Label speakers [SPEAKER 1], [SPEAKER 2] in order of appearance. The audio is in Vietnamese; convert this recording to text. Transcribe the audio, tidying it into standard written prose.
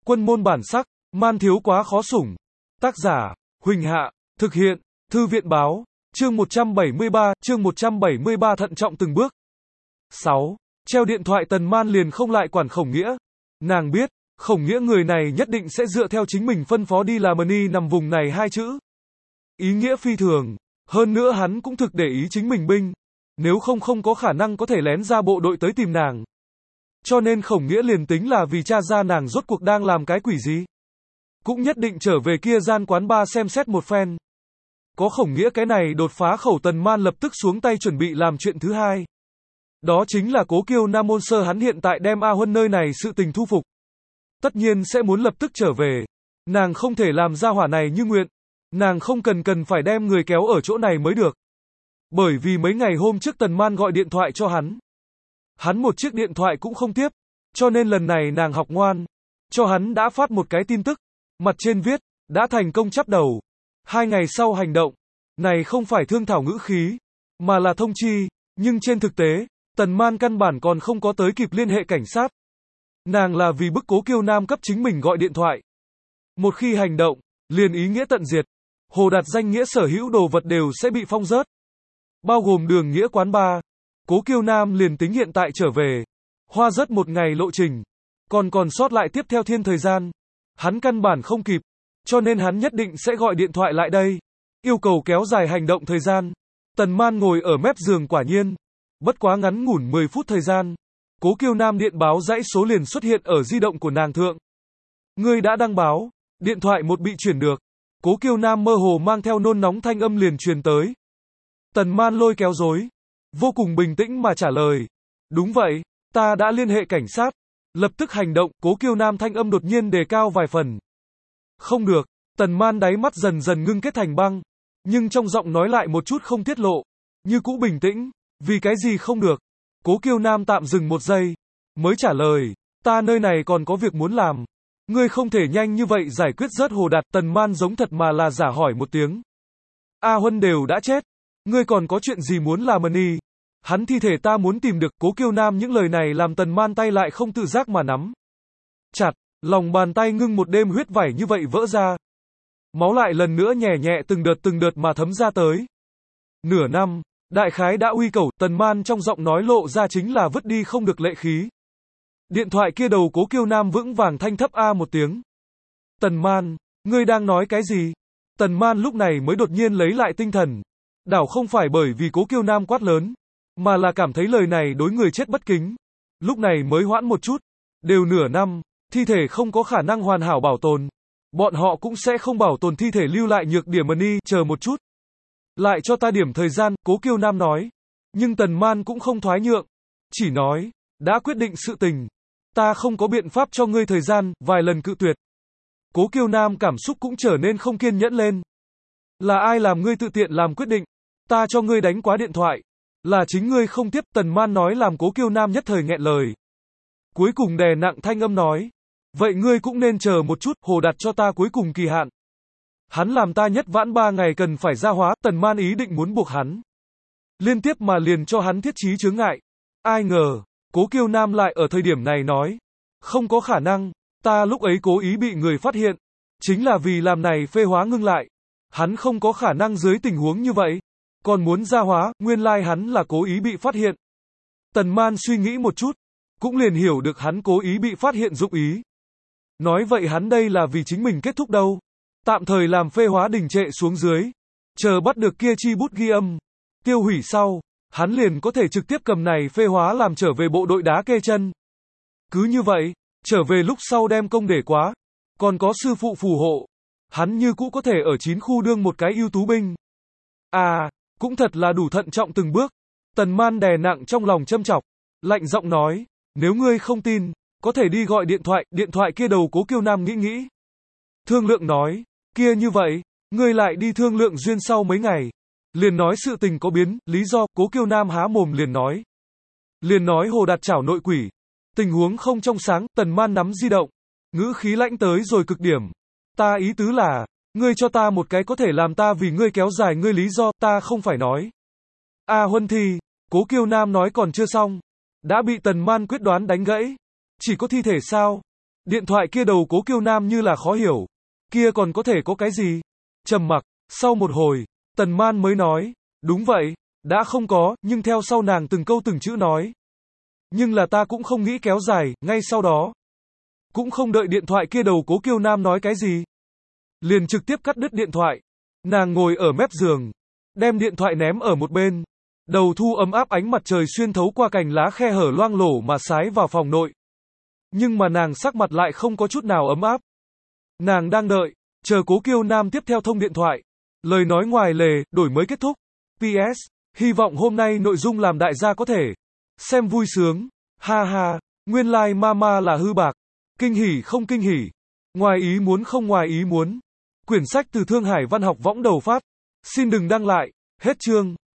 [SPEAKER 1] Quân môn bản sắc, man thiếu quá khó sủng. Tác giả, Huỳnh Hạ, thực hiện, Thư viện báo, chương 173 thận trọng từng bước. 6. Treo điện thoại Tần Man liền không lại quản Khổng Nghĩa. Nàng biết, Khổng Nghĩa người này nhất định sẽ dựa theo chính mình phân phó đi làm ni nằm vùng này hai chữ. Ý nghĩa phi thường, hơn nữa hắn cũng thực để ý chính mình binh, nếu không có khả năng có thể lén ra bộ đội tới tìm nàng. Cho nên Khổng Nghĩa liền tính là vì tra ra nàng rốt cuộc đang làm cái quỷ gì, cũng nhất định trở về kia gian quán bar xem xét một phen. Có Khổng Nghĩa cái này đột phá khẩu, Tần Man lập tức xuống tay chuẩn bị làm chuyện thứ hai. Đó chính là Cố Kiêu Nam Môn Sơ, hắn hiện tại đem A Huân nơi này sự tình thu phục, tất nhiên sẽ muốn lập tức trở về. Nàng không thể làm ra hỏa này như nguyện, nàng không cần phải đem người kéo ở chỗ này mới được. Bởi vì mấy ngày hôm trước Tần Man gọi điện thoại cho hắn một chiếc điện thoại cũng không tiếp, cho nên lần này nàng học ngoan, cho hắn đã phát một cái tin tức, mặt trên viết, đã thành công chắp đầu, 2 ngày sau hành động. Này không phải thương thảo ngữ khí, mà là thông chi, nhưng trên thực tế, Tần Man căn bản còn không có tới kịp liên hệ cảnh sát. Nàng là vì bức Cố Kiêu Nam cấp chính mình gọi điện thoại. Một khi hành động, liền ý nghĩa tận diệt. Hồ Đạt danh nghĩa sở hữu đồ vật đều sẽ bị phong rớt, bao gồm Đường Nghĩa quán bar. Cố Kiêu Nam liền tính hiện tại trở về, hoa rớt 1 ngày lộ trình, còn sót lại tiếp theo thiên thời gian, hắn căn bản không kịp, cho nên hắn nhất định sẽ gọi điện thoại lại đây, yêu cầu kéo dài hành động thời gian. Tần Man ngồi ở mép giường, quả nhiên, bất quá ngắn ngủn 10 phút thời gian, Cố Kiêu Nam điện báo dãy số liền xuất hiện ở di động của nàng thượng. Ngươi đã đăng báo. Điện thoại một bị chuyển được, Cố Kiêu Nam mơ hồ mang theo nôn nóng thanh âm liền truyền tới. Tần Man lôi kéo rối, vô cùng bình tĩnh mà trả lời. Đúng vậy, ta đã liên hệ cảnh sát, lập tức hành động. Cố Kiêu Nam thanh âm đột nhiên đề cao vài phần. Không được, Tần Man đáy mắt dần dần ngưng kết thành băng, nhưng trong giọng nói lại một chút không tiết lộ, như cũ bình tĩnh. Vì cái gì không được? Cố Kiêu Nam tạm dừng một giây, mới trả lời, ta nơi này còn có việc muốn làm. Ngươi không thể nhanh như vậy giải quyết rớt Hồ Đạt. Tần Man giống thật mà là giả hỏi một tiếng. A Huân đều đã chết, ngươi còn có chuyện gì muốn làm ni? Hắn thi thể ta muốn tìm được. Cố Kiêu Nam những lời này làm Tần Man tay lại không tự giác mà nắm chặt, lòng bàn tay ngưng một đêm huyết vảy như vậy vỡ ra. Máu lại lần nữa nhẹ nhẹ từng đợt mà thấm ra tới. Nửa năm, đại khái đã uy cầu. Tần Man trong giọng nói lộ ra chính là vứt đi không được lệ khí. Điện thoại kia đầu Cố Kiêu Nam vững vàng thanh thấp a một tiếng. Tần Man, ngươi đang nói cái gì? Tần Man lúc này mới đột nhiên lấy lại tinh thần. Đảo không phải bởi vì Cố Kiêu Nam quát lớn, mà là cảm thấy lời này đối người chết bất kính. Lúc này mới hoãn một chút. Đều nửa năm, thi thể không có khả năng hoàn hảo bảo tồn. Bọn họ cũng sẽ không bảo tồn thi thể lưu lại nhược điểm ni. Chờ một chút, lại cho ta điểm thời gian, Cố Kiêu Nam nói. Nhưng Tần Man cũng không thoái nhượng, chỉ nói, đã quyết định sự tình, ta không có biện pháp cho ngươi thời gian. Vài lần cự tuyệt, Cố Kiêu Nam cảm xúc cũng trở nên không kiên nhẫn lên. Là ai làm ngươi tự tiện làm quyết định? Ta cho ngươi đánh quá điện thoại, là chính ngươi không tiếp. Tần Man nói làm Cố Kiêu Nam nhất thời nghẹn lời, cuối cùng đè nặng thanh âm nói, vậy ngươi cũng nên chờ một chút. Hồ Đạt cho ta cuối cùng kỳ hạn, hắn làm ta nhất vãn 3 ngày cần phải gia hóa. Tần Man ý định muốn buộc hắn liên tiếp mà liền cho hắn thiết trí chướng ngại. Ai ngờ, Cố Kiêu Nam lại ở thời điểm này nói, không có khả năng, ta lúc ấy cố ý bị người phát hiện, chính là vì làm này phê hóa ngưng lại. Hắn không có khả năng dưới tình huống như vậy, còn muốn gia hóa, nguyên lai hắn là cố ý bị phát hiện. Tần Man suy nghĩ một chút, cũng liền hiểu được hắn cố ý bị phát hiện dụng ý. Nói vậy hắn đây là vì chính mình kết thúc đâu. Tạm thời làm phê hóa đình trệ xuống dưới, chờ bắt được kia chi bút ghi âm, tiêu hủy sau, hắn liền có thể trực tiếp cầm này phê hóa làm trở về bộ đội đá kê chân. Cứ như vậy, trở về lúc sau đem công để quá, còn có sư phụ phù hộ, hắn như cũ có thể ở 9 khu đương một cái ưu tú binh. À, cũng thật là đủ thận trọng từng bước. Tần Man đè nặng trong lòng châm chọc, lạnh giọng nói, nếu ngươi không tin, có thể đi gọi điện thoại. Điện thoại kia đầu Cố Kiêu Nam nghĩ, thương lượng nói, kia như vậy, ngươi lại đi thương lượng duyên sau mấy ngày, liền nói sự tình có biến. Lý do? Cố Kiêu Nam há mồm liền nói Hồ Đạt chảo nội quỷ, tình huống không trong sáng. Tần Man nắm di động, ngữ khí lãnh tới rồi cực điểm. Ta ý tứ là, ngươi cho ta một cái có thể làm ta vì ngươi kéo dài ngươi lý do. Ta không phải nói A Huân thi. Cố Kiêu Nam nói còn chưa xong, đã bị Tần Man quyết đoán đánh gãy. Chỉ có thi thể sao? Điện thoại kia đầu Cố Kiêu Nam như là khó hiểu. Kia còn có thể có cái gì? Trầm mặc, sau một hồi, Tần Man mới nói, đúng vậy, đã không có, nhưng theo sau nàng từng câu từng chữ nói. Nhưng là ta cũng không nghĩ kéo dài, ngay sau đó. Cũng không đợi điện thoại kia đầu Cố Kiêu Nam nói cái gì. Liền trực tiếp cắt đứt điện thoại. Nàng ngồi ở mép giường, đem điện thoại ném ở một bên. Đầu thu ấm áp ánh mặt trời xuyên thấu qua cành lá khe hở loang lổ mà sái vào phòng nội. Nhưng mà nàng sắc mặt lại không có chút nào ấm áp. Nàng đang đợi, chờ Cố Kiêu Nam tiếp theo thông điện thoại. Lời nói ngoài lề, đổi mới kết thúc. PS, hy vọng hôm nay nội dung làm đại gia có thể xem vui sướng. Ha ha, nguyên lai like mama là hư bạc. Kinh hỉ không kinh hỉ. Ngoài ý muốn không ngoài ý muốn. Quyển sách từ Thương Hải Văn học Võng đầu phát. Xin đừng đăng lại. Hết chương.